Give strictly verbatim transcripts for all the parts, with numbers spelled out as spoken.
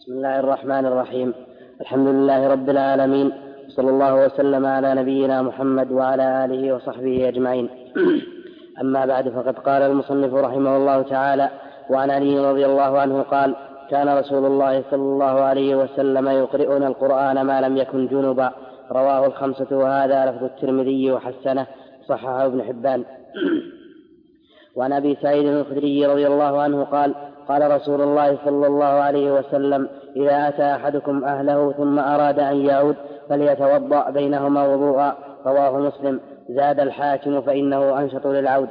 بسم الله الرحمن الرحيم. الحمد لله رب العالمين، صلى الله وسلم على نبينا محمد وعلى آله وصحبه أجمعين. أما بعد، فقد قال المصنف رحمه الله تعالى: وعن علي رضي الله عنه قال: كان رسول الله صلى الله عليه وسلم يقرئنا القرآن ما لم يكن جنبا. رواه الخمسة، وهذا لفظ الترمذي وحسنه، صححه ابن حبان. وعن أبي سعيد الخدري رضي الله عنه قال: قال رسول الله صلى الله عليه وسلم: إذا أتى أحدكم أهله ثم أراد أن يعود فليتوضأ بينهما وضوءا. رواه مسلم. زاد الحاكم: فإنه أنشط للعود.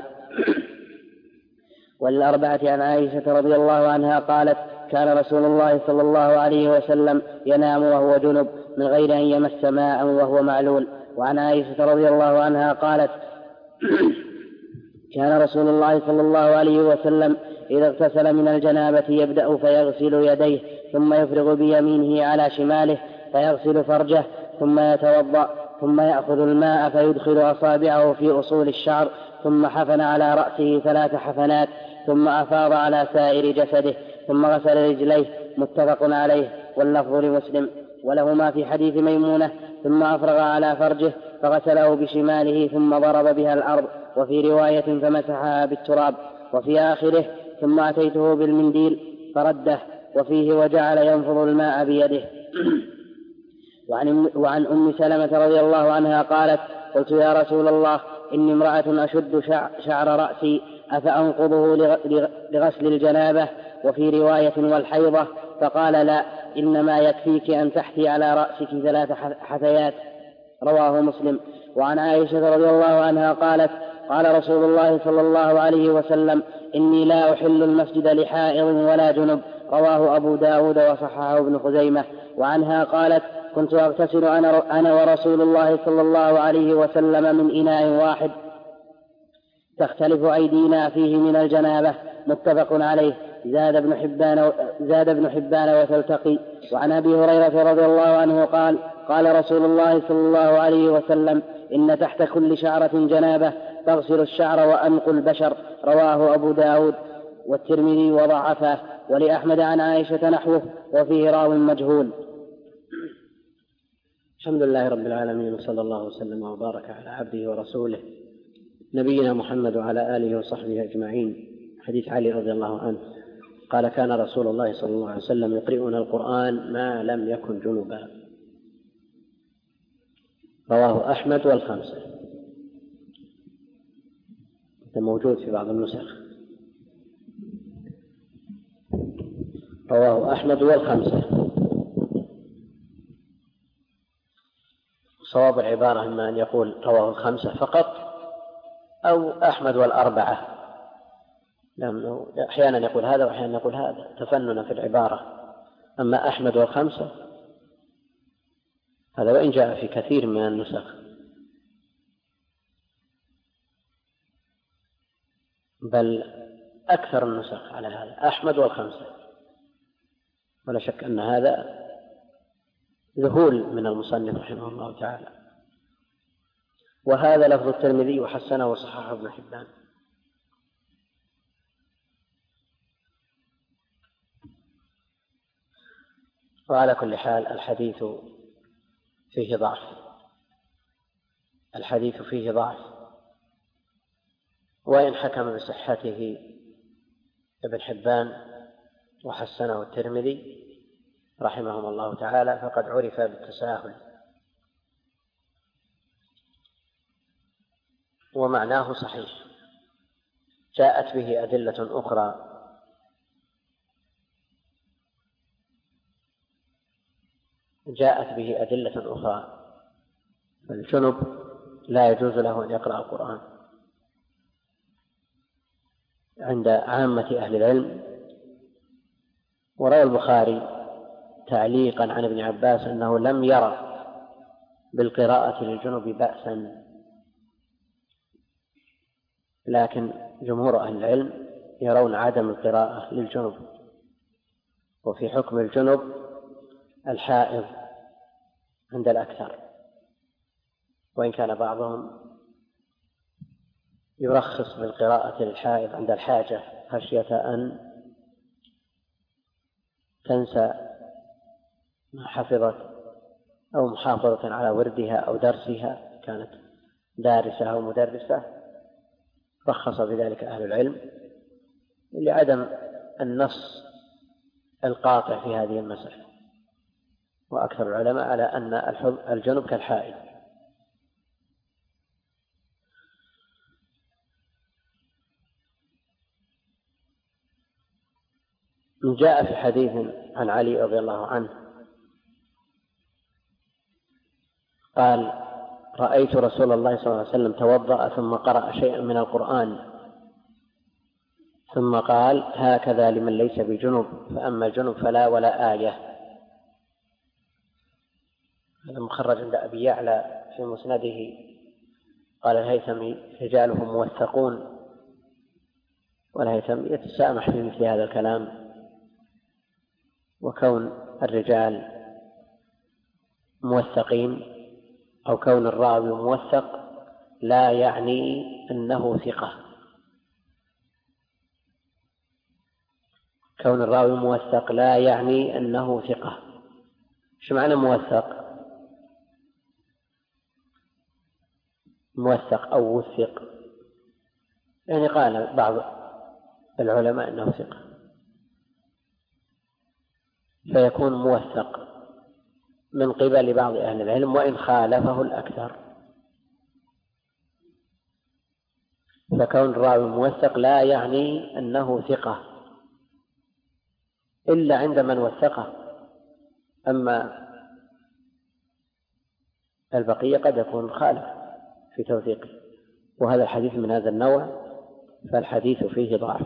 والأربعة عن عائشة رضي الله عنها قالت: كان رسول الله صلى الله عليه وسلم ينام وهو جنب من غير أن يمس ماء وهو معلول. وعن عائشة رضي الله عنها قالت: كان رسول الله صلى الله عليه وسلم إذا اغتسل من الجنابة يبدأ فيغسل يديه ثم يفرغ بيمينه على شماله فيغسل فرجه ثم يتوضأ ثم يأخذ الماء فيدخل أصابعه في أصول الشعر ثم حفن على رأسه ثلاث حفنات ثم أفاض على سائر جسده ثم غسل رجليه. متفق عليه، واللفظ لمسلم. ولهما في حديث ميمونة: ثم أفرغ على فرجه فغسله بشماله ثم ضرب بها الأرض، وفي رواية فمسحها بالتراب، وفي آخره: ثم أتيته بالمنديل فرده، وفيه: وجعل ينفض الماء بيده. وعن, وعن أم سلمة رضي الله عنها قالت: قلت: يا رسول الله، إني امرأة أشد شعر رأسي، أفأنقضه لغسل الجنابة؟ وفي رواية: والحيضة؟ فقال: لا، إنما يكفيك أن تحثي على رأسك ثلاث حثيات. رواه مسلم. وعن عائشة رضي الله عنها قالت: قال رسول الله صلى الله عليه وسلم: إني لا أحل المسجد لحائض ولا جنب. رواه أبو داود وصححه ابن خزيمة. وعنها قالت: كنت أغتسل أنا ورسول الله صلى الله عليه وسلم من إناء واحد تختلف أيدينا فيه من الجنابة. متفق عليه. زاد ابن حبان زاد ابن حبان وتلتقي. وعن أبي هريرة رضي الله عنه قال: قال رسول الله صلى الله عليه وسلم: إن تحت كل شعرة جنابة فاغسل الشعر وأنقوا البشر. رواه أبو داود والترمذي وضعفه. ولأحمد عن عائشة نحوه، وفيه راو مجهول. الحمد لله رب العالمين، وصلى الله وسلم وبارك على عبده ورسوله نبينا محمد وعلى آله وصحبه أجمعين. حديث علي رضي الله عنه قال: كان رسول الله صلى الله عليه وسلم يقرئنا القرآن ما لم يكن جنبا. رواه أحمد والخمسة. هذا موجود في بعض النسخ. رواه أحمد والخمسة. صواب العبارة إما أن يقول رواه الخمسة فقط أو أحمد والأربعة، لأنه أحيانا يقول هذا وأحيانا يقول هذا، تفنن في العبارة. أما أحمد والخمسة هذا وإن جاء في كثير من النسخ، بل أكثر النسخ على هذا أحمد والخمسة، ولا شك أن هذا ذهول من المصنف رحمه الله تعالى. وهذا لفظ الترمذي وحسنه وصححه ابن حبان. وعلى كل حال الحديث فيه ضعف الحديث فيه ضعف وإن حكم بصحته ابن حبان وحسنه الترمذي رحمهم الله تعالى، فقد عرف بالتساهل، ومعناه صحيح. جاءت به أدلة أخرى جاءت به أدلة أخرى فالجنب لا يجوز له أن يقرأ القرآن عند عامة أهل العلم. وروى البخاري تعليقا عن ابن عباس أنه لم يرى بالقراءة للجنب بأسا، لكن جمهور أهل العلم يرون عدم القراءة للجنب. وفي حكم الجنب الحائض عند الأكثر، وإن كان بعضهم يرخص بالقراءة للحائض عند الحاجة خشية أن تنسى ما حفظت أو محافظة على وردها أو درسها، كانت دارسة أو مدرسة، رخص بذلك أهل العلم لعدم النص القاطع في هذه المسألة. وأكثر العلماء على أن الجنب كالحائض. جاء في حديث عن علي رضي الله عنه قال: رأيت رسول الله صلى الله عليه وسلم توضأ ثم قرأ شيئا من القرآن ثم قال: هكذا لمن ليس بجنب، فأما الجنب فلا ولا آية. هذا مخرج عند أبي يعلى في مسنده. قال الهيثمي: رجاله موثقون. والهيثمي يتسامح في مثل هذا الكلام، وكون الرجال موثقين أو كون الراوي موثق لا يعني أنه ثقة. كون الراوي موثق لا يعني أنه ثقة. شو معنى موثق؟ موثق أو وثق، يعني قال بعض العلماء أنه ثقة، فيكون موثق من قبل بعض أهل العلم وإن خالفه الأكثر. فكون الراوي موثق لا يعني أنه ثقة إلا عند من وثقه، أما البقية قد يكون خالف في توثيقه. وهذا الحديث من هذا النوع، فالحديث فيه ضعف.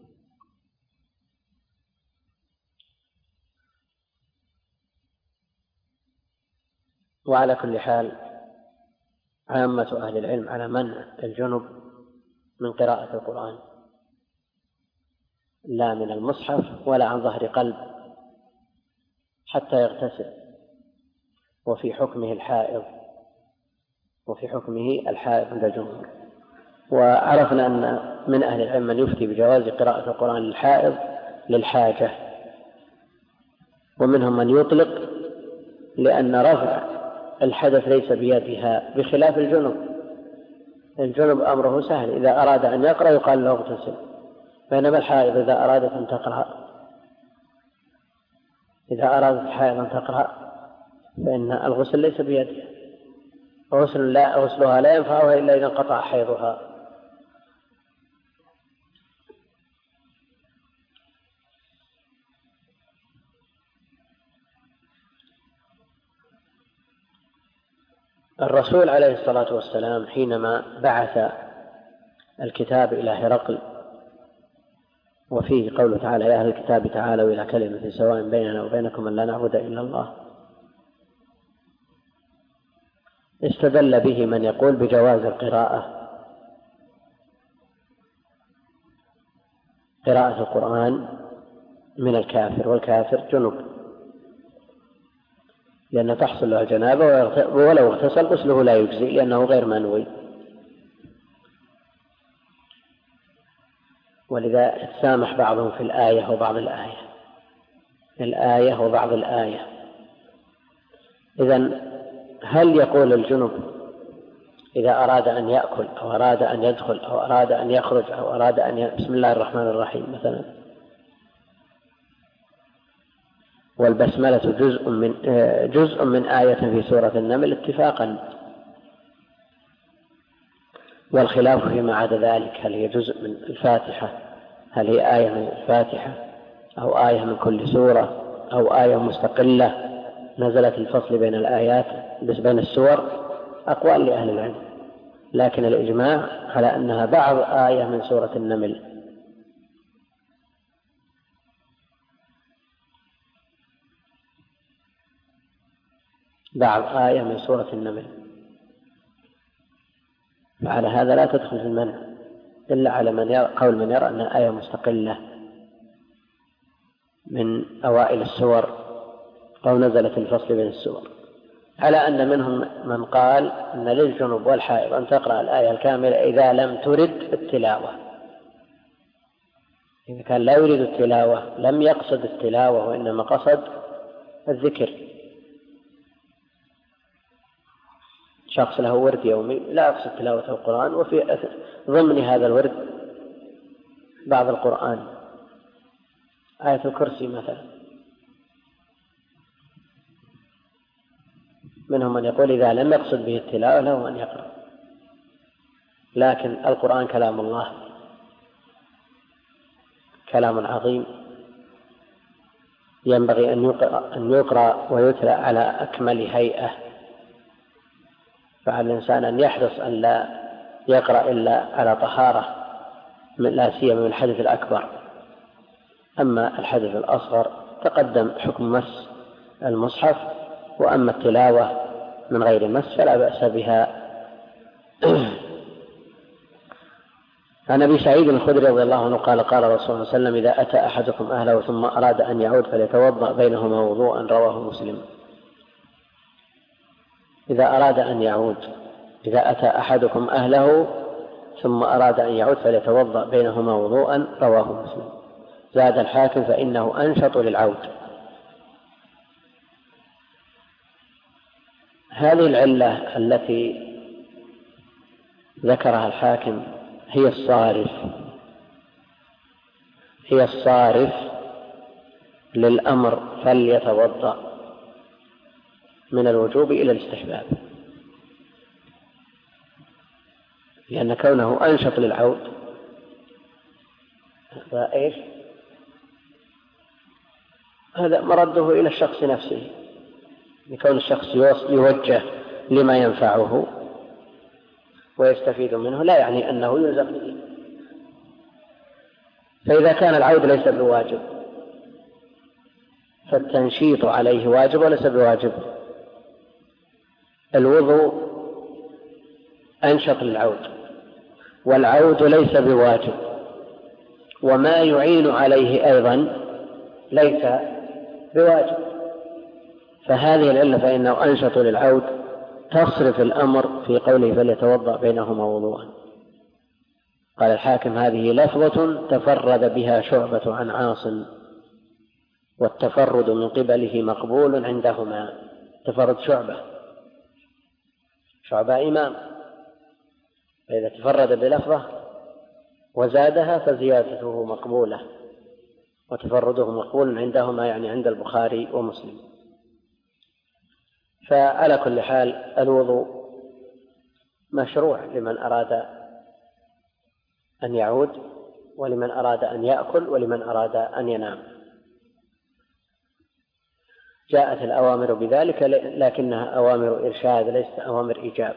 وعلى كل حال عامة أهل العلم على منع الجنب من قراءة القرآن، لا من المصحف ولا عن ظهر قلب حتى يغتسل. وفي حكمه الحائض وفي حكمه الحائض عند الجمهور. وعرفنا أن من أهل العلم من يفتي بجواز قراءة القرآن للحائض للحاجة، ومنهم من يطلق لأن رفع الحدث ليس بيدها، بخلاف الجنب. الجنب أمره سهل، إذا أراد أن يقرأ يقال له اغتسل، بينما الحائض إذا أرادت أن تقرأ إذا أرادت الحائض أن تقرأ فإن الغسل ليس بيدها، غسل لا غسلها لا ينفعها إلا إذا انقطع حيضها. الرسول عليه الصلاة والسلام حينما بعث الكتاب إلى هرقل، وفيه قوله تعالى: يا أهل الكتاب تعالوا إلى كلمة سواء بيننا وبينكم أن لا نعبد إلا الله، استدل به من يقول بجواز القراءة قراءة القرآن من الكافر، والكافر جنب، لأن تحصل له الجنابة ولو اغتسل غسله لا يجزي لأنه غير منوي. ولذا سامح بعضهم في الآية وبعض الآية الآية وبعض الآية. إذن هل يقول الجنب إذا أراد أن يأكل أو أراد أن يدخل أو أراد أن يخرج أو أراد أن ي... بسم الله الرحمن الرحيم مثلا، والبسملة جزء من جزء من آية في سورة النمل اتفاقا، والخلاف فيما عدا ذلك، هل هي جزء من الفاتحة، هل هي آية من الفاتحة أو آية من كل سورة أو آية مستقلة نزلت الفصل بين الآيات بس بين السور، أقوال لأهل العلم، لكن الإجماع على أنها بعض آية من سورة النمل. بعض آية من سورة النمل. فعلى هذا لا تدخل في المنع إلا على من يرى قول من يرى أنها آية مستقلة من أوائل السور أو نزلت الفصل بين السور، على أن منهم من قال أن للجنوب والحائض أن تقرأ الآية الكاملة إذا لم ترد التلاوة. إذا كان لا يريد التلاوة، لم يقصد التلاوة وإنما قصد الذكر، شخص له ورد يومي لا يقصد تلاوة القرآن، وفي ضمن هذا الورد بعض القرآن، آية الكرسي مثلا. منهم من يقول إذا لم يقصد به التلاوة له أن يقرأ، لكن القرآن كلام الله، كلام عظيم ينبغي أن يقرأ, أن يقرأ ويتلى على أكمل هيئة، فعلى الإنسان أن يحرص أن لا يقرأ إلا على طهارة، لا سيما من الحدث الأكبر. أما الحدث الأصغر تقدم حكم مس المصحف، وأما التلاوة من غير مس فلا بأس بها. عن أبي سعيد الخدري رضي الله عنه قال قال رسول الله صلى الله عليه وسلم إذا أتى أحدكم أهله ثم أراد أن يعود فليتوضأ بينهما وضوءا، رواه مسلم. إذا أراد أن يعود، إذا أتى أحدكم أهله ثم أراد أن يعود فليتوضأ بينهما وضوءا، رواه مسلم. زاد الحاكم فإنه أنشط للعود. هذه العلة التي ذكرها الحاكم هي الصارف هي الصارف للأمر فليتوضأ من الوجوب إلى الاستحباب، لأن كونه أنشط للعود فإيش هذا مرده إلى الشخص نفسه، لكون الشخص يوجه لما ينفعه ويستفيد منه، لا يعني أنه يلزم به. فإذا كان العود ليس بواجب فالتنشيط عليه واجب وليس بواجب. الوضوء أنشط للعود، والعود ليس بواجب، وما يعين عليه أيضا ليس بواجب. فهذه العلة فإنه أنشط للعود تصرف الأمر في قوله فليتوضأ بينهما وضوءا. قال الحاكم هذه لفظة تفرد بها شعبة عن عاصم، والتفرد من قبله مقبول عندهما. تفرد شعبة شعبة إمام، فإذا تفرد بلفظة وزادها فزيادته مقبولة، وتفرده مقبول عندهما يعني عند البخاري ومسلم. فعلى كل حال الوضوء مشروع لمن أراد أن يعود، ولمن أراد أن يأكل، ولمن أراد أن ينام. جاءت الأوامر بذلك لكنها أوامر إرشاد ليست أوامر إيجاب.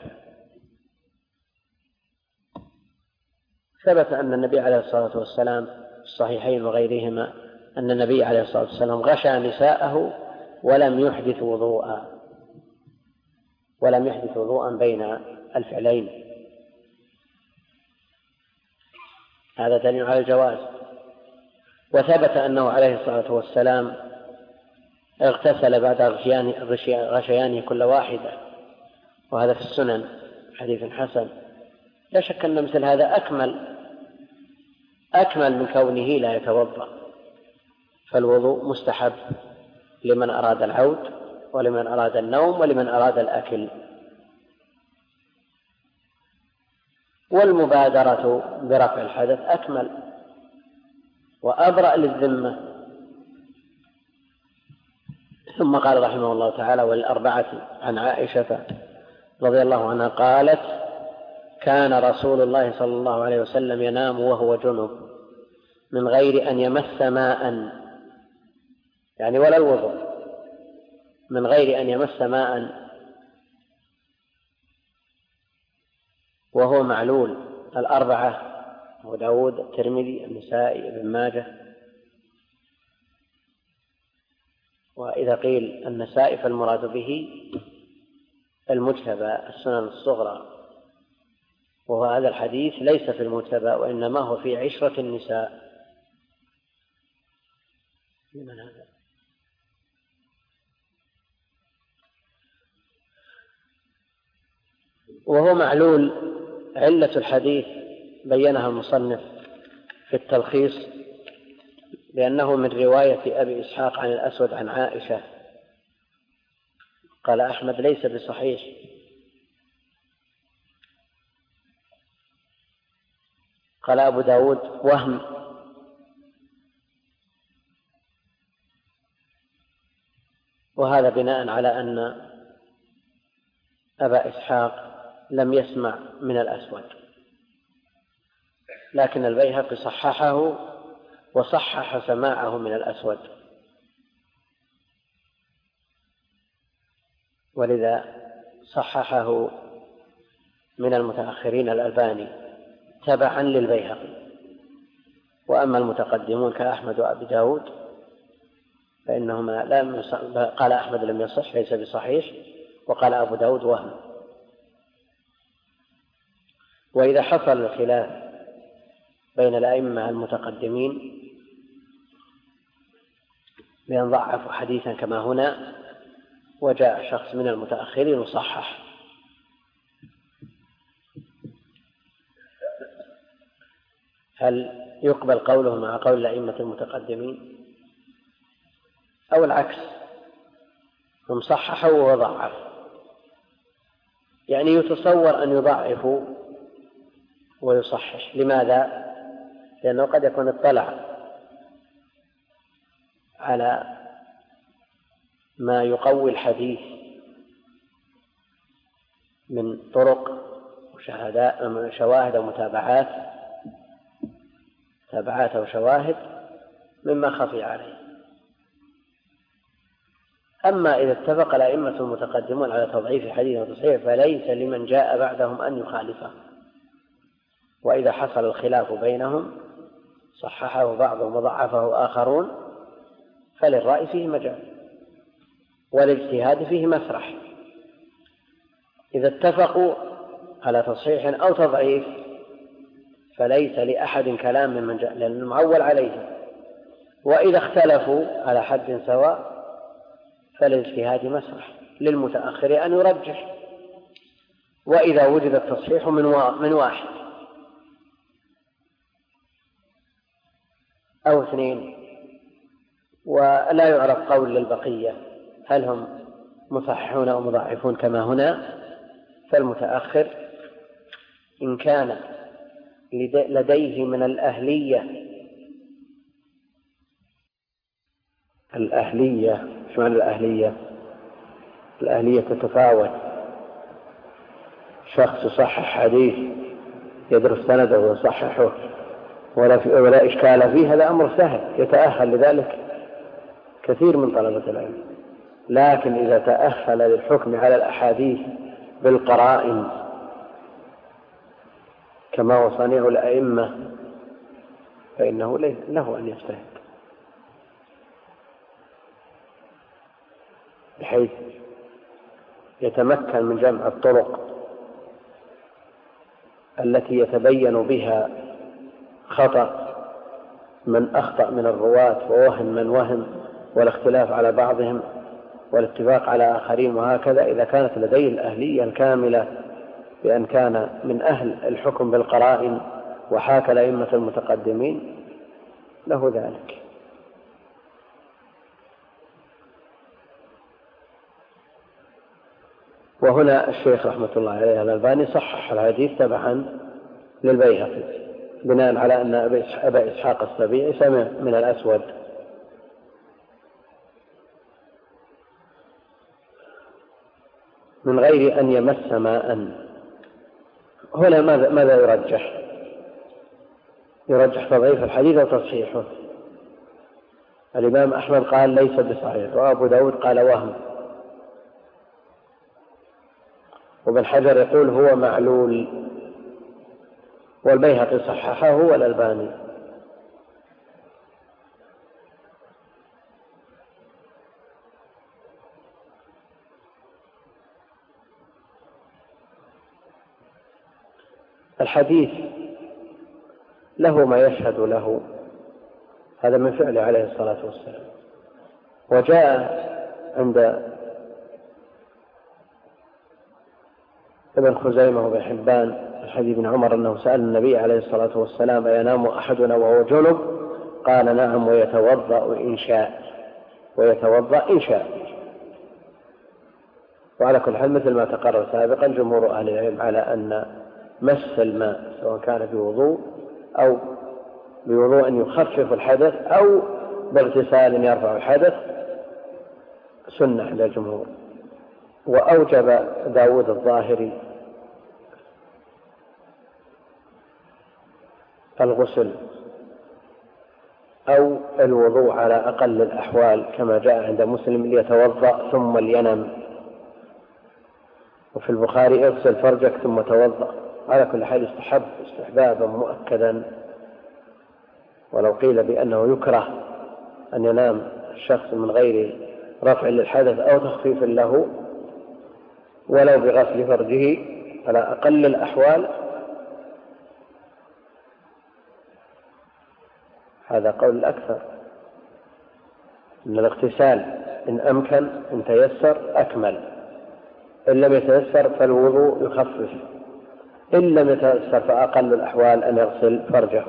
ثبت أن النبي عليه الصلاة والسلام في الصحيحين وغيرهما أن النبي عليه الصلاة والسلام غشى نساءه ولم يحدث وضوءا ولم يحدث وضوءا بين الفعلين. هذا دليل على الجواز. وثبت أنه عليه الصلاة والسلام اغتسل بعد غشيانه كل واحدة، وهذا في السنن حديث حسن. لا شك أن مثل هذا أكمل أكمل من كونه لا يتوضأ. فالوضوء مستحب لمن أراد العود، ولمن أراد النوم، ولمن أراد الأكل. والمبادرة برفع الحدث أكمل وأبرأ للذمة. ثم قال رحمه الله تعالى والأربعة عن عائشة رضي الله عنها قالت كان رسول الله صلى الله عليه وسلم ينام وهو جنب من غير أن يمس ماء، يعني ولا الوضوء، من غير أن يمس ماء وهو معلول. الأربعة أبو داود الترمذي النسائي ابن ماجه. وإذا قيل النسائي فالمراد به المجتبى السنن الصغرى، وهو هذا الحديث ليس في المجتبى وإنما هو في عشرة النساء. لمن هذا؟ وهو معلول. علة الحديث بينها المصنف في التلخيص، لأنه من رواية أبي إسحاق عن الأسود عن عائشة قال أحمد ليس بصحيح. قال أبو داود وهم. وهذا بناء على أن أبا إسحاق لم يسمع من الأسود، لكن البيهقي صححه وصحح سماعه من الأسود، ولذا صححه من المتأخرين الألباني تبعا للبيهقي. وأما المتقدمون كأحمد وأبي داود فإنهما لم يصح، قال أحمد لم يصح ليس بصحيح، وقال أبو داود وهم. وإذا حصل الخلاف بين الأئمة المتقدمين بأن ضعفوا حديثا كما هنا وجاء شخص من المتأخرين وصحح، هل يقبل قوله مع قول الأئمة المتقدمين أو العكس؟ هم صححوا وضعف، يعني يتصور أن يضعفوا ويصحح. لماذا؟ لأنه قد يكون اطلع على ما يقوي الحديث من طرق وشهادات شواهد ومتابعات تابعات أو شواهد مما خفي عليه. أما إذا اتفق الأئمة المتقدمون على تضعيف حديث وتصحيح فليس لمن جاء بعدهم أن يخالفه، وإذا حصل الخلاف بينهم صححه بعضهم وضعفه آخرون فللرأي فيه مجال والاجتهاد فيه مسرح. إذا اتفقوا على تصحيح أو تضعيف فليس لأحد كلام من جاء لأن المعول عليه، وإذا اختلفوا على حد سواء فالاجتهاد مسرح للمتأخر أن يرجح، وإذا وجد التصحيح من واحد أو اثنين ولا يعرف قول للبقية هل هم مصححون أو مضاعفون كما هنا، فالمتأخر إن كان لديه من الأهلية الأهلية شو معنى الأهلية؟ الأهلية تتفاوت. شخص يصحح حديث يدرس سنده ويصححه ولا, في ولا إشكال فيه، هذا أمر سهل يتأهل لذلك كثير من طلبة العلم. لكن إذا تأهل للحكم على الأحاديث بالقرائن كما وصنيع الأئمة فإنه له أن يجتهد بحيث يتمكن من جمع الطرق التي يتبين بها خطأ من أخطأ من الرواة ووهم من وهم، والاختلاف على بعضهم والاتفاق على آخرين، وهكذا. إذا كانت لديه الأهلية الكاملة بأن كان من أهل الحكم بالقرائن وحاكى الأئمة المتقدمين له ذلك. وهنا الشيخ رحمة الله عليه الألباني صحح الحديث تبعا للبيهقي بناء على أن أبا إسحاق السبيعي سمع من الأسود. من غير أن يمس ماء. هنا ماذا, ماذا يرجح؟ يرجح تضعيف الحديث وتصحيحه. الإمام أحمد قال ليس بصحيح، وأبو داود قال وهم، وابن حجر يقول هو معلول، والبيهقي صححه والألباني. الحديث له ما يشهد له، هذا من فعله عليه الصلاة والسلام. وجاء عند ابن خزيمة وابن حبان الحديث ابن عمر أنه سأل النبي عليه الصلاة والسلام أينام أحدنا وهو جنب؟ قال نعم، ويتوضأ إن شاء، ويتوضأ إن شاء. وعلى كل حال مثل ما تقرر سابقا جمهور أهل العلم على أن مس الماء سواء كان بوضوء أو بوضوء يخفف الحدث أو باغتسال يرفع الحدث سنة عند الجمهور. وأوجب داود الظاهري الغسل أو الوضوء على أقل الأحوال كما جاء عند مسلم ليتوضأ ثم لينم، وفي البخاري اغسل فرجك ثم توضأ. على كل حال يستحب استحبابا مؤكدا، ولو قيل بأنه يكره أن ينام الشخص من غير رفع للحدث أو تخفيف له ولو بغسل فرجه على أقل الأحوال، هذا قول الأكثر أن الاغتسال إن أمكن إن تيسر أكمل، إن لم يتيسر فالوضوء يخفف، إن لم يتيسر فأقل الأحوال أن يغسل فرجه.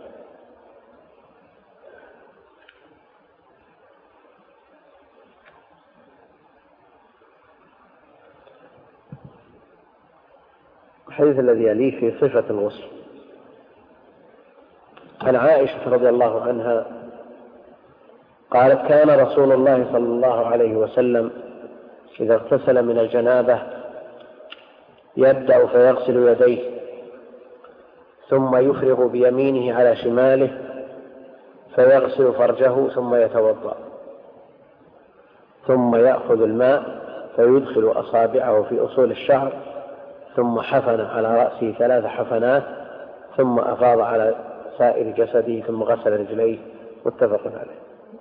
الحديث الذي يليه في صفة الغسل عن عائشة رضي الله عنها قالت: كان رسول الله صلى الله عليه وسلم إذا اغتسل من الجنابة يبدأ فيغسل يديه ثم يفرغ بيمينه على شماله فيغسل فرجه ثم يتوضأ، ثم يأخذ الماء فيدخل أصابعه في أصول الشعر ثم حفن على رأسه ثلاث حفنات ثم أفاض على سائر جسده ثم غسل رجليه. متفق عليه.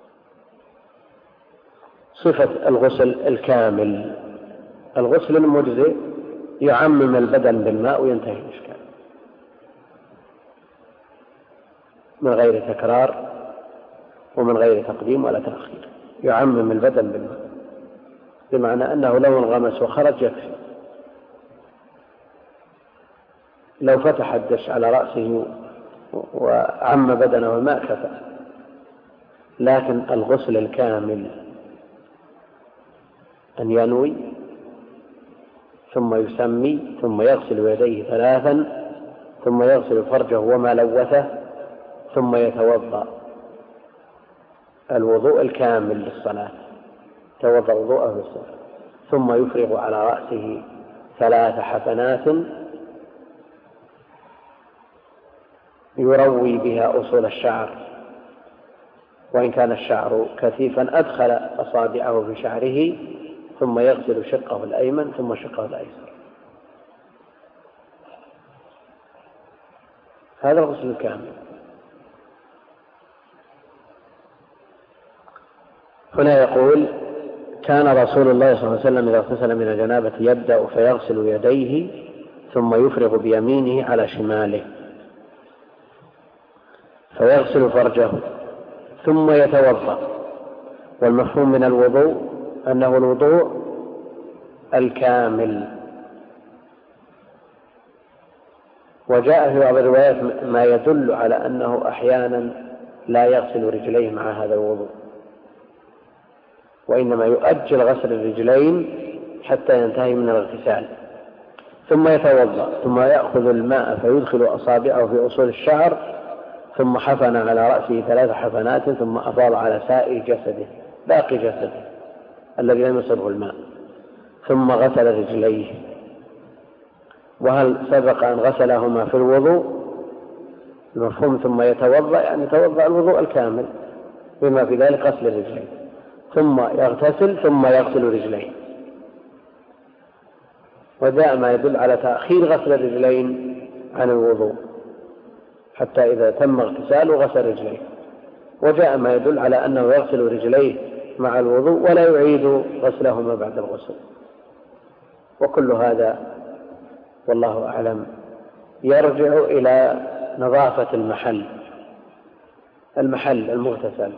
صفة الغسل الكامل: الغسل المجزئ يعمم البدن بالماء وينتهي الإشكال من غير تكرار ومن غير تقديم ولا تأخير، يعمم البدن بالماء بمعنى أنه لو انغمس وخرج يكفي، لو فتح الدش على رأسه وعم بدنه الماء كفى. لكن الغسل الكامل أن ينوي ثم يسمي ثم يغسل يديه ثلاثا ثم يغسل فرجه وما لوثه ثم يتوضأ الوضوء الكامل للصلاة، توضأ وضوءه للصلاة، ثم يفرغ على رأسه ثلاث حفنات يروي بها أصول الشعر، وإن كان الشعر كثيفا أدخل أصابعه في شعره ثم يغسل شقه الأيمن ثم شقه الأيسر. هذا الغسل الكامل. هنا يقول: كان رسول الله صلى الله عليه وسلم إذا اغتسل من الجنابة يبدأ فيغسل يديه ثم يفرغ بيمينه على شماله فيغسل فرجه ثم يتوضأ. والمفهوم من الوضوء أنه الوضوء الكامل. وجاء في بعض الروايات ما يدل على أنه أحيانا لا يغسل رجليه مع هذا الوضوء، وإنما يؤجل غسل الرجلين حتى ينتهي من الاغتسال ثم يتوضأ، ثم يأخذ الماء فيدخل أصابعه في أصول الشعر ثم حفن على رأسه ثلاث حفنات ثم أفاض على سائر جسده باقي جسده الذي لم يصبه الماء ثم غسل رجليه. وهل سبق أن غسلهما في الوضوء؟ المفهوم ثم يتوضأ يعني توضأ الوضوء الكامل بما في ذلك غسل الرجلين، ثم يغتسل ثم يغسل رجليه. وجاء ما يدل على تأخير غسل الرجلين عن الوضوء حتى إذا تم اغتساله غسل رجليه، وجاء ما يدل على أنه يغسل رجليه مع الوضوء ولا يعيد غسلهما بعد الغسل. وكل هذا والله أعلم يرجع إلى نظافة المحل المحل المغتسل.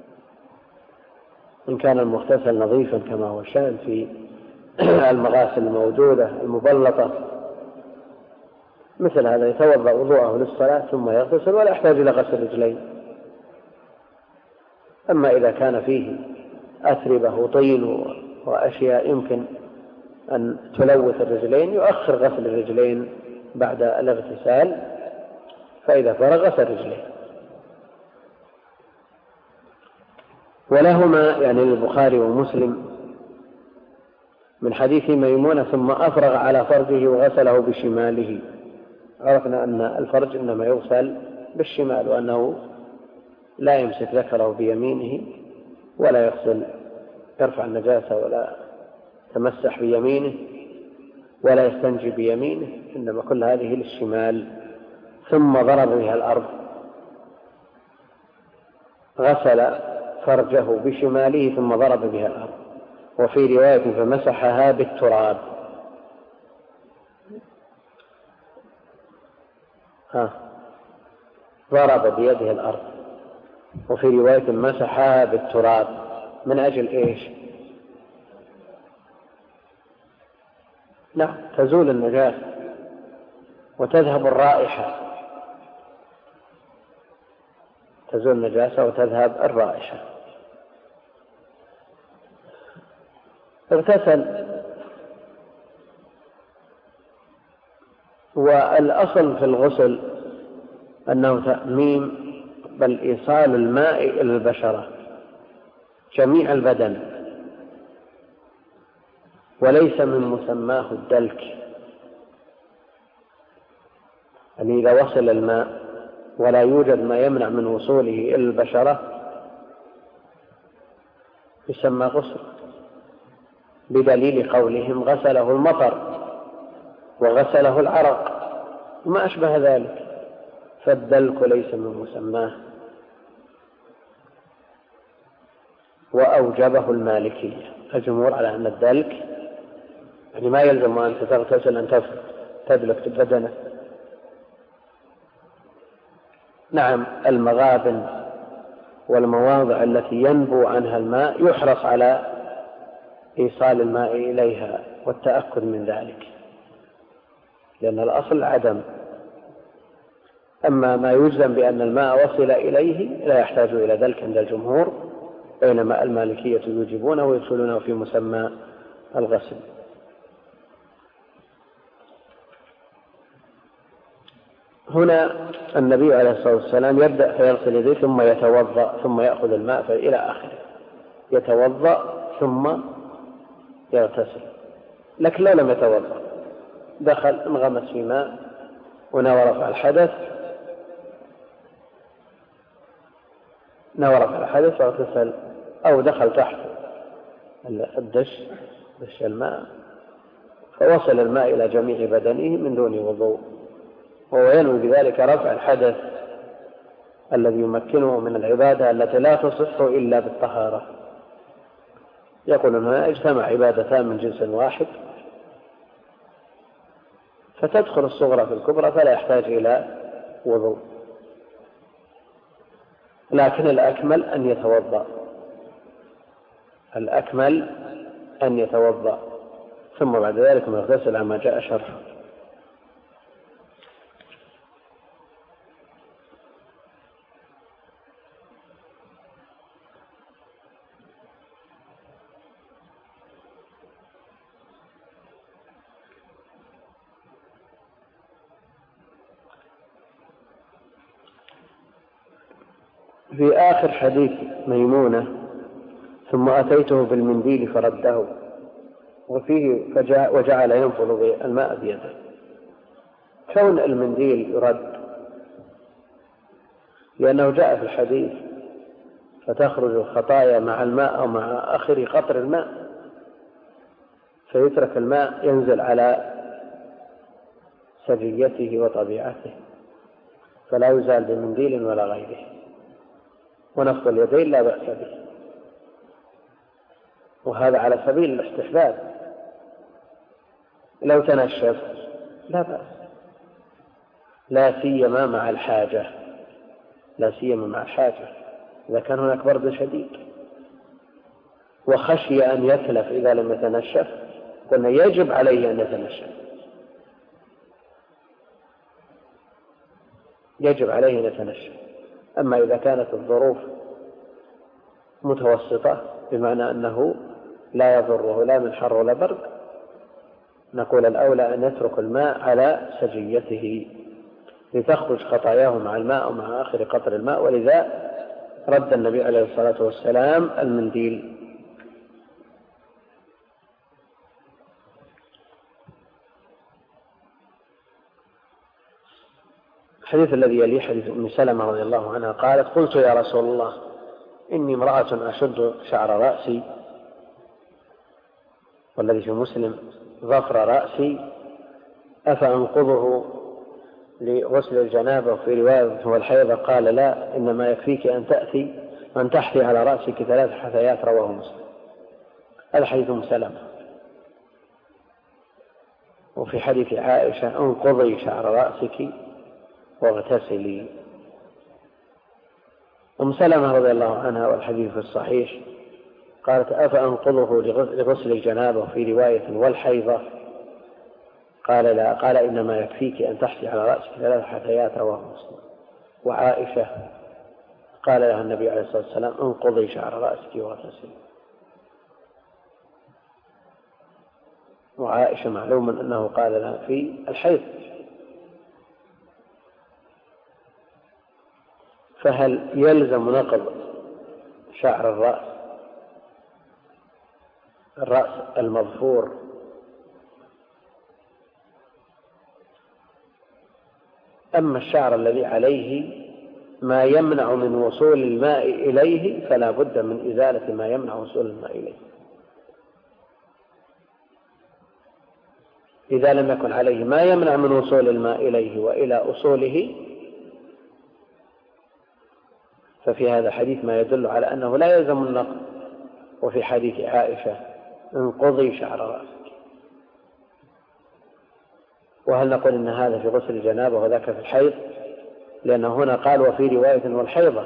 إن كان المغتسل نظيفا كما هو الشأن في المغاسل الموجودة المبلطة مثل هذا يتوضأ وضوءه للصلاة ثم يغتسل ولا يحتاج إلى غسل رجلين. أما إذا كان فيه أتربة وطين وأشياء يمكن أن تلوث الرجلين يؤخر غسل الرجلين بعد الاغتسال، فإذا فرغ غسل رجليه. ولهما يعني للبخاري ومسلم من حديث ميمونة ثم أفرغ على فرجه وغسله بشماله. عرفنا أن الفرج إنما يغسل بالشمال، وأنه لا يمسك ذكره بيمينه ولا يغسل يرفع النجاسة ولا يتمسح بيمينه ولا يستنجي بيمينه، إنما كل هذه للشمال. ثم ضرب بها الأرض، غسل فرجه بشماله ثم ضرب بها الأرض. وفي رواية فمسحها بالتراب. ها ضرب بيده الأرض، وفي رواية مسحها بالتراب. من أجل إيش؟ نعم، تزول النجاسة وتذهب الرائحة، تزول النجاسة وتذهب الرائحة. اغتسل. والأصل في الغسل أنه تأميم بل إيصال الماء إلى البشرة جميع البدن، وليس من مسماه الدلك. يعني إذا وصل الماء ولا يوجد ما يمنع من وصوله إلى البشرة يسمى غسل، بدليل قولهم غسله المطر وغسله العرق وما أشبه ذلك، فالدلك ليس من مسماه. وأوجبه المالكية، الجمهور على أن الدلك يعني ما يلزم أن تغتسل أن تدلك بدنك. نعم، المغابن والمواضع التي ينبو عنها الماء يحرص على إيصال الماء إليها والتأكد من ذلك، لأن الأصل عدم. أما ما يجزم بأن الماء وصل إليه لا يحتاج إلى ذلك عند الجمهور، بينما المالكية يوجبونه ويدخلونه في مسمى الغسل. هنا النبي عليه الصلاة والسلام يبدأ فيغسل يديه ثم يتوضأ ثم يأخذ الماء إلى آخره، يتوضأ ثم يغتسل. لكن لو لم يتوضأ دخل انغمس في ماء ونوى رفع الحدث نوى رفع الحدث واغتسل، أو دخل تحت الدش دش الماء فوصل الماء إلى جميع بدنه من دون وضوء، وهو ينوي بذلك رفع الحدث الذي يمكنه من العبادة التي لا تصح إلا بالطهارة. يقول هنا اجتمع عبادتان من جنس واحد فتدخل الصغرى في الكبرى فلا يحتاج إلى وضوء، لكن الأكمل أن يتوضأ الأكمل أن يتوضأ ثم بعد ذلك يغتسل عما جاء شرحه. في آخر حديث ميمونة ثم أتيته بالمنديل فرده، وفيه فجاء وجعل ينفض الماء بيده. كون المنديل يرد لأنه جاء في الحديث فتخرج الخطايا مع الماء أو مع آخر قطر الماء، فيترك الماء ينزل على سجيته وطبيعته فلا يزال بمنديل ولا غيره. ونفض اليدين لا بأس به، وهذا على سبيل الاستحباب. لو تنشف لا بأس، لا سيما مع الحاجة لا سيما مع الحاجة إذا كان هناك برد شديد وخشي أن يتلف إذا لم يتنشف قلنا يجب عليه أن يتنشف، يجب عليه أن يتنشف. أما إذا كانت الظروف متوسطة بمعنى أنه لا يضره لا من حر ولا برد نقول الأولى أن يترك الماء على سجيته لتخرج خطاياه مع الماء ومع آخر قطر الماء، ولذا رد النبي عليه الصلاة والسلام المنديل. الحديث الذي يليه حديث أم سلمة رضي الله عنها قالت: قلت يا رسول الله إني امرأة أشد شعر رأسي، والذي في مسلم ظفر رأسي، أفأنقضه لغسل الجنابة؟ وفي رواية هو الحيضة قال: لا، إنما يكفيك أن تأتي أن تحثي على رأسك ثلاث حثيات، رواه مسلم. هذا حديث أم سلمة. وفي حديث عائشة: انقضي شعر رأسك واغتسلي. أم سلمة رضي الله عنها والحديث الصحيح قالت: أفأنقضه لغسل الجنابة؟ وفي رواية والحيضة قال: لا، قال: إنما يكفيك أن تحثي على رأسك ثلاث حثيات، رواه مسلم. وعائشة قال لها النبي عليه الصلاة والسلام: انقضي شعر رأسك واغتسلي. وعائشة معلوم أنه قال لها في الحيض. فهل يلزم نقض شعر الرأس الرأس المظفور أما الشعر الذي عليه ما يمنع من وصول الماء إليه فلا بد من إزالة ما يمنع وصول الماء إليه؟ إذا لم يكن عليه ما يمنع من وصول الماء إليه وإلى أصوله ففي هذا الحديث ما يدل على أنه لا يلزم النقض. وفي حديث عائشة: انقضي شعر رأسك. وهل نقول إن هذا في غسل الجنابة وذاك في الحيض؟ لأنه هنا قال: وفي رواية والحيضة.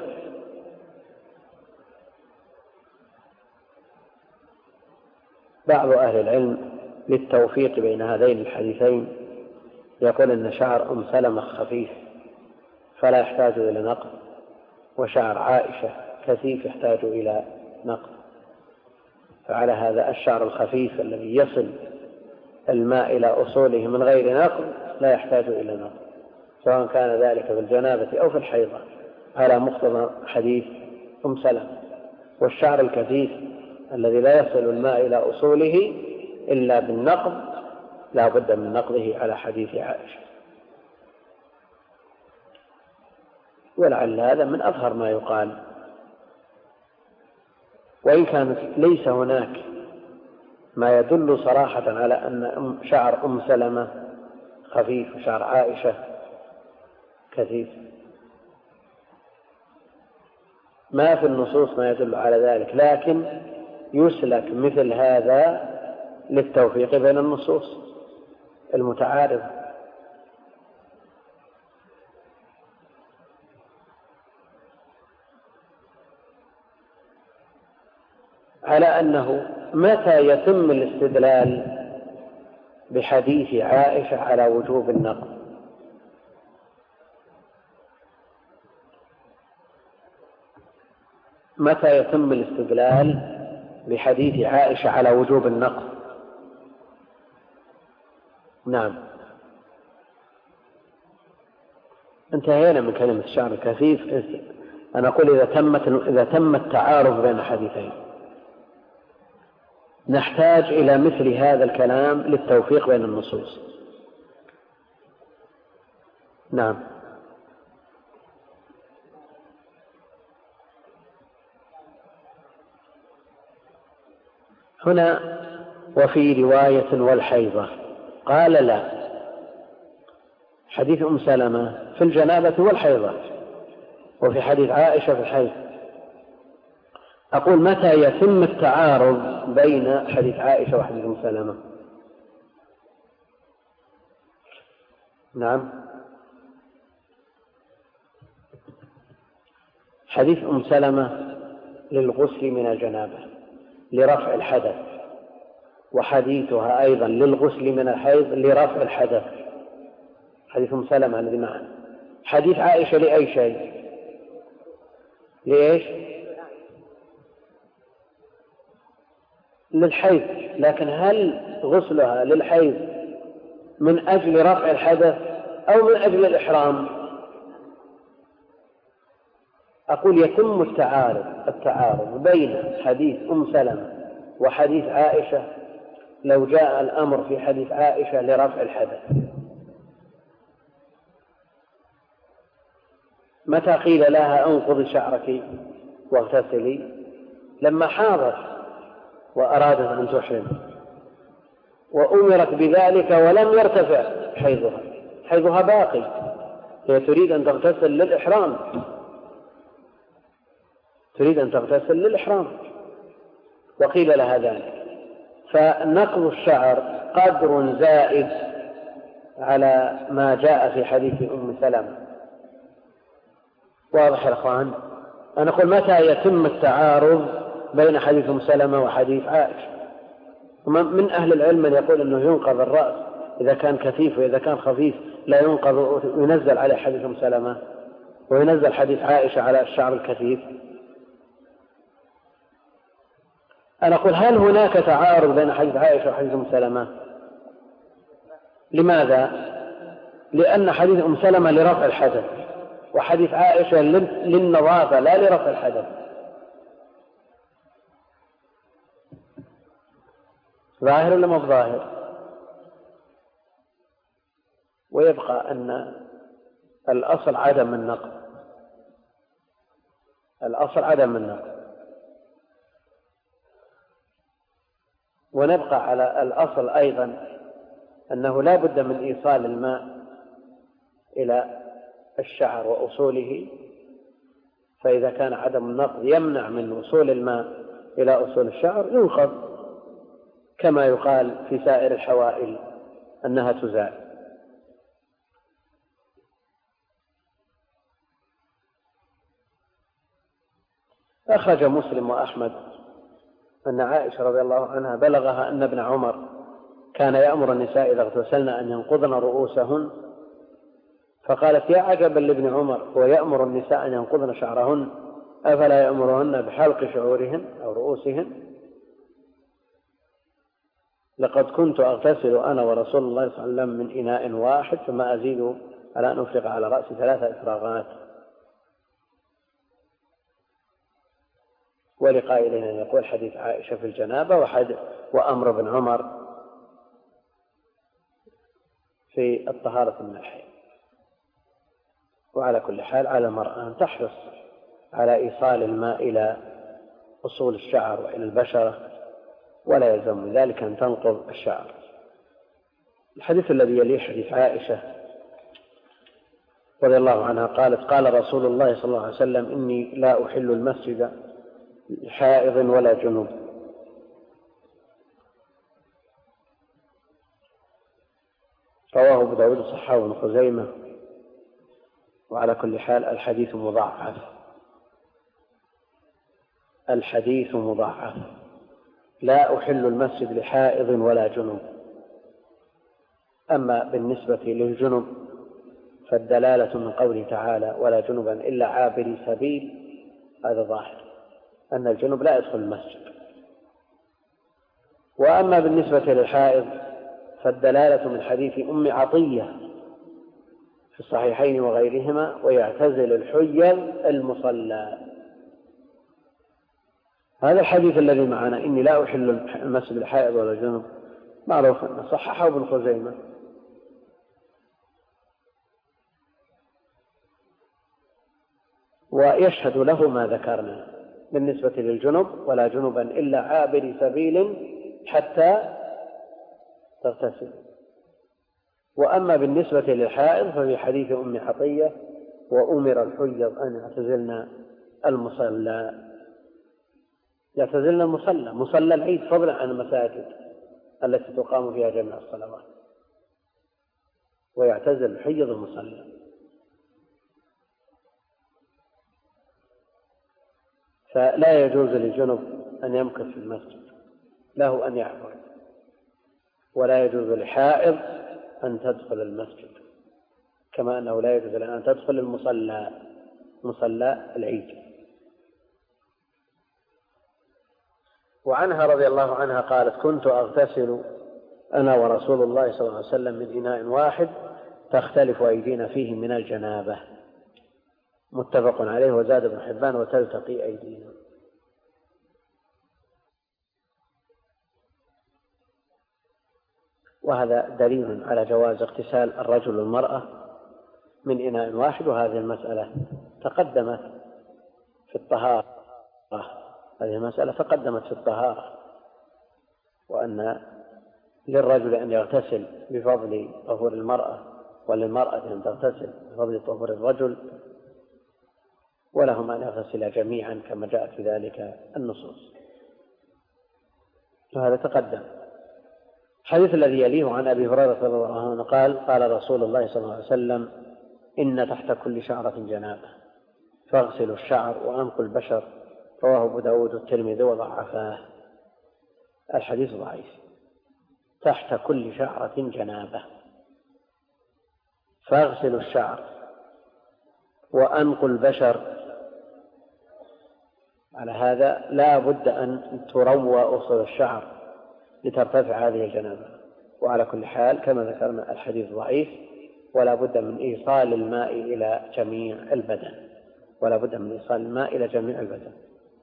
بعض أهل العلم للتوفيق بين هذين الحديثين يقول إن شعر أم سلمة خفيف فلا يحتاج إلى نقض، وشعر عائشة كثيف يحتاج إلى نقض. فعلى هذا الشعر الخفيف الذي يصل الماء إلى أصوله من غير نقض لا يحتاج إلى نقض، سواء كان ذلك في الجنابة أو في الحيضة، على مقتضى حديث أم سلمة. والشعر الكثيف الذي لا يصل الماء إلى أصوله إلا بالنقض لا بد من نقضه على حديث عائشة. ولعل هذا من أظهر ما يقال، وإن كانت ليس هناك ما يدل صراحة على أن شعر أم سلمة خفيف وشعر عائشة كثيف. ما في النصوص ما يدل على ذلك، لكن يسلك مثل هذا للتوفيق بين النصوص المتعارضة. على أنه متى يتم الاستدلال بحديث عائشة على وجوب النقض؟ متى يتم الاستدلال بحديث عائشة على وجوب النقض؟ نعم، انتهينا من كلمة الشعر الكثيف. أنا أقول إذا تمت إذا تم التعارض بين حديثين نحتاج إلى مثل هذا الكلام للتوفيق بين النصوص. نعم. هنا وفي رواية والحيضة قال: لا، حديث أم سلمة في الجنابة والحيضة، وفي حديث عائشة في الحيض. أقول متى يتم التعارض بين حديث عائشة وحديث أم سلمة؟ نعم، حديث أم سلمة للغسل من الجنابة لرفع الحدث، وحديثها أيضا للغسل من الحيض لرفع الحدث. حديث أم سلمة الذي معنا. حديث عائشة لأي شيء؟ لإيش؟ للحيض. لكن هل غسلها للحيض من أجل رفع الحدث أو من أجل الإحرام؟ أقول يتم التعارض التعارض بين حديث أم سلمة وحديث عائشة لو جاء الأمر في حديث عائشة لرفع الحدث. متى قيل لها انقضي شعرك واغتسلي؟ لما حاضت وأرادت أن تحرم وأمرت بذلك ولم يرتفع حيضها، حيضها باقي، هي تريد أن تغتسل للإحرام، تريد أن تغتسل للإحرام وقيل لها ذلك. فنقض الشعر قدر زائد على ما جاء في حديث أم سلمة. واضح يا أخوان؟ أنا أقول متى يتم التعارض بين حديث أم سلمة وحديث عائشة؟ من أهل العلم من يقول أنه ينقض الرأس إذا كان كثيف، وإذا كان خفيف لا ينقض وينزل على حديث أم سلمة وينزل حديث عائشة على الشعر الكثيف. أنا أقول هل هناك تعارض بين حديث عائشة وحديث أم سلمة؟ لماذا؟ لأن حديث أم سلمة لرفع الحدث وحديث عائشة للنظافة لا لرفع الحدث. ظاهر ولا مو ظاهر؟ ويبقى أن الأصل عدم النقض، الأصل عدم النقض، ونبقى على الأصل أيضا أنه لا بد من إيصال الماء إلى الشعر وأصوله، فإذا كان عدم النقض يمنع من وصول الماء إلى أصول الشعر ينقض، كما يقال في سائر الحوائل أنها تزال. أخرج مسلم وأحمد أن عائشة رضي الله عنها بلغها أن ابن عمر كان يأمر النساء إذا اغتسلن أن ينقضن رؤوسهن، فقالت يا عجبا لابن عمر هو يأمر النساء أن ينقضن شعرهن أفلا يأمرهن بحلق شعورهن أو رؤوسهن؟ لقد كنت أغتسل أنا ورسول الله صلى الله عليه وسلم من إناء واحد ثم أزيد على أن أفرغ على رأسي ثلاثة إفراغات. ولقائلين أن يقول حديث عائشة في الجنابة وحد وأمر ابن عمر في الطهارة من الحيض. وعلى كل حال على المرأة أن تحرص على إيصال الماء إلى أصول الشعر وإلى البشرة، ولا يلزم من ذلك أن تنقض الشعر. الحديث الذي يليه حديث عائشة رضي الله عنها قالت قال رسول الله صلى الله عليه وسلم إني لا أحل المسجد حائض ولا جنوب. رواه أبو داود صححه ابن خزيمة. وعلى كل حال الحديث مضاعف، الحديث مضاعف، لا أحل المسجد لحائض ولا جنوب. أما بالنسبة للجنب فالدلالة من قوله تعالى ولا جنبا إلا عابري سبيل، هذا ظاهر أن الجنب لا يدخل المسجد. وأما بالنسبة للحائض فالدلالة من حديث أم عطية في الصحيحين وغيرهما ويعتزل الحيض المصلى. هذا الحديث الذي معنا إني لا أحل المسجد الحائض ولا جنب معروف أن صححه ابن خزيمة. ويشهد له ما ذكرنا بالنسبة للجنب ولا جنبا إلا عابر سبيل حتى تغتسل. وأما بالنسبة للحائض ففي حديث أم عطية وأمر الحيض أن يعتزلن المصلى، يعتزلن المصلى مصلى العيد فضلا عن المساجد التي تقام فيها جميع الصلوات، ويعتزل الحيض المصلى. فلا يجوز للجنب أن يمكث في المسجد، له أن يعبر، ولا يجوز لحائض أن تدخل المسجد، كما أنه لا يجوز لها أن تدخل المصلى مصلى العيد. وعنها رضي الله عنها قالت كنت أغتسل أنا ورسول الله صلى الله عليه وسلم من إناء واحد تختلف أيدينا فيه من الجنابة. متفق عليه. وزاد ابن حبان وتلتقي أيدينا. وهذا دليل على جواز اغتسال الرجل والمرأة من إناء واحد. وهذه المسألة تقدمت في الطهارة هذه المسألة تقدمت في الطهارة وأن للرجل أن يغتسل بفضل طهور المرأة وللمرأة أن تغتسل بفضل طهور الرجل ولهم أن يغتسلا جميعا كما جاءت في ذلك النصوص. وهذا تقدم. الحديث الذي يليه عن أبي هريرة رضي الله عنه قال قال رسول الله صلى الله عليه وسلم إن تحت كل شعرة جنابة فاغسلوا الشعر وأنقوا البشر. رواه أبو داود والترمذي وضعفاه. الحديث ضعيف. تحت كل شعرة جنابة فاغسلوا الشعر وأنقوا البشر. على هذا لا بد أن تروى أصل الشعر لترتفع هذه الجنابة. وعلى كل حال كما ذكرنا الحديث ضعيف ولا بد من إيصال الماء إلى جميع البدن ولا بد من إيصال الماء إلى جميع البدن.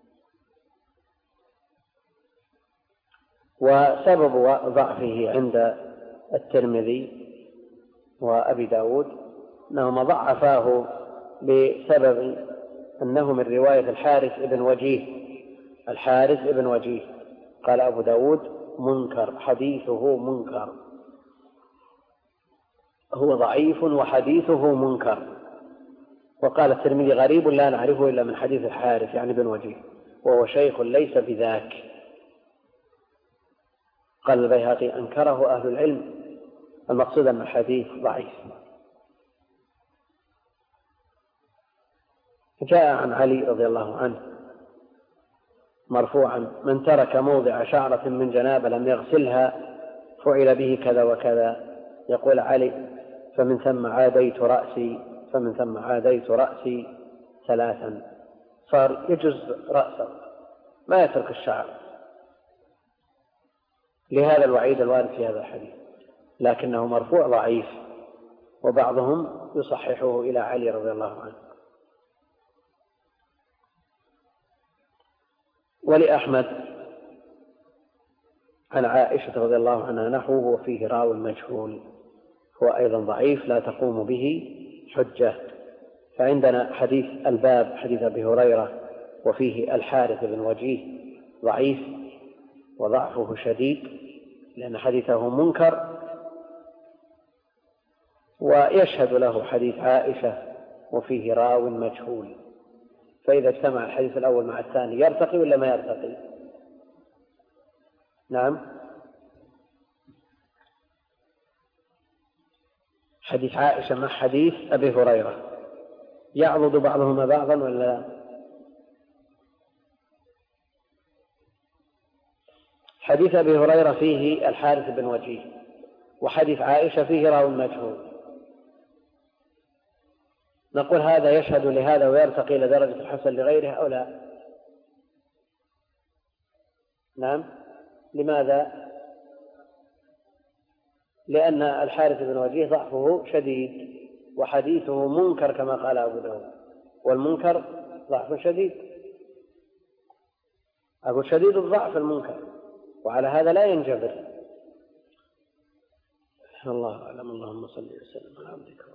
وسبب ضعفه عند الترمذي وأبي داود أنهما ضعفاه بسبب أنه من رواية الحارث ابن وجيه. الحارث ابن وجيه قال أبو داود منكر حديثه منكر. هو ضعيف وحديثه منكر. وقال الترمذي غريب لا نعرفه إلا من حديث الحارث يعني ابن وجيه وهو شيخ ليس بذاك. قال البيهقي أنكره أهل العلم. المقصود أن الحديث ضعيف. جاء عن علي رضي الله عنه مرفوعا من ترك موضع شعرة من جنابة لم يغسلها فعل به كذا وكذا. يقول علي فمن ثم عاديت رأسي فمن ثم عاديت رأسي ثلاثا. صار يجز رأسه ما يترك الشعر لهذا الوعيد الوارد في هذا الحديث. لكنه مرفوع ضعيف وبعضهم يصححه إلى علي رضي الله عنه. ولأحمد عن عائشة رضي الله عنها نحوه وفيه راو مجهول هو أيضا ضعيف لا تقوم به حجة. فعندنا حديث الباب حديث أبي هريرة وفيه الحارث بن وجيه ضعيف وضعفه شديد لأن حديثه منكر. ويشهد له حديث عائشة وفيه راو مجهول. فإذا اجتمع الحديث الأول مع الثاني يرتقي ولا ما يرتقي؟ نعم. حديث عائشة مع حديث أبي هريرة يعضد بعضهما بعضا ولا لا؟ حديث أبي هريرة فيه الحارث بن وجيه وحديث عائشة فيه راو مجهول. نقول هذا يشهد لهذا ويرتقي إلى درجة الحسن لغيره أو لا؟ نعم. لماذا؟ لأن الحارث بن وجيه ضعفه شديد وحديثه منكر كما قال أبو داود والمنكر ضعف شديد. أبو شديد الضعف المنكر وعلى هذا لا ينجبر. الله أعلم. اللهم صل وسلم على عبدك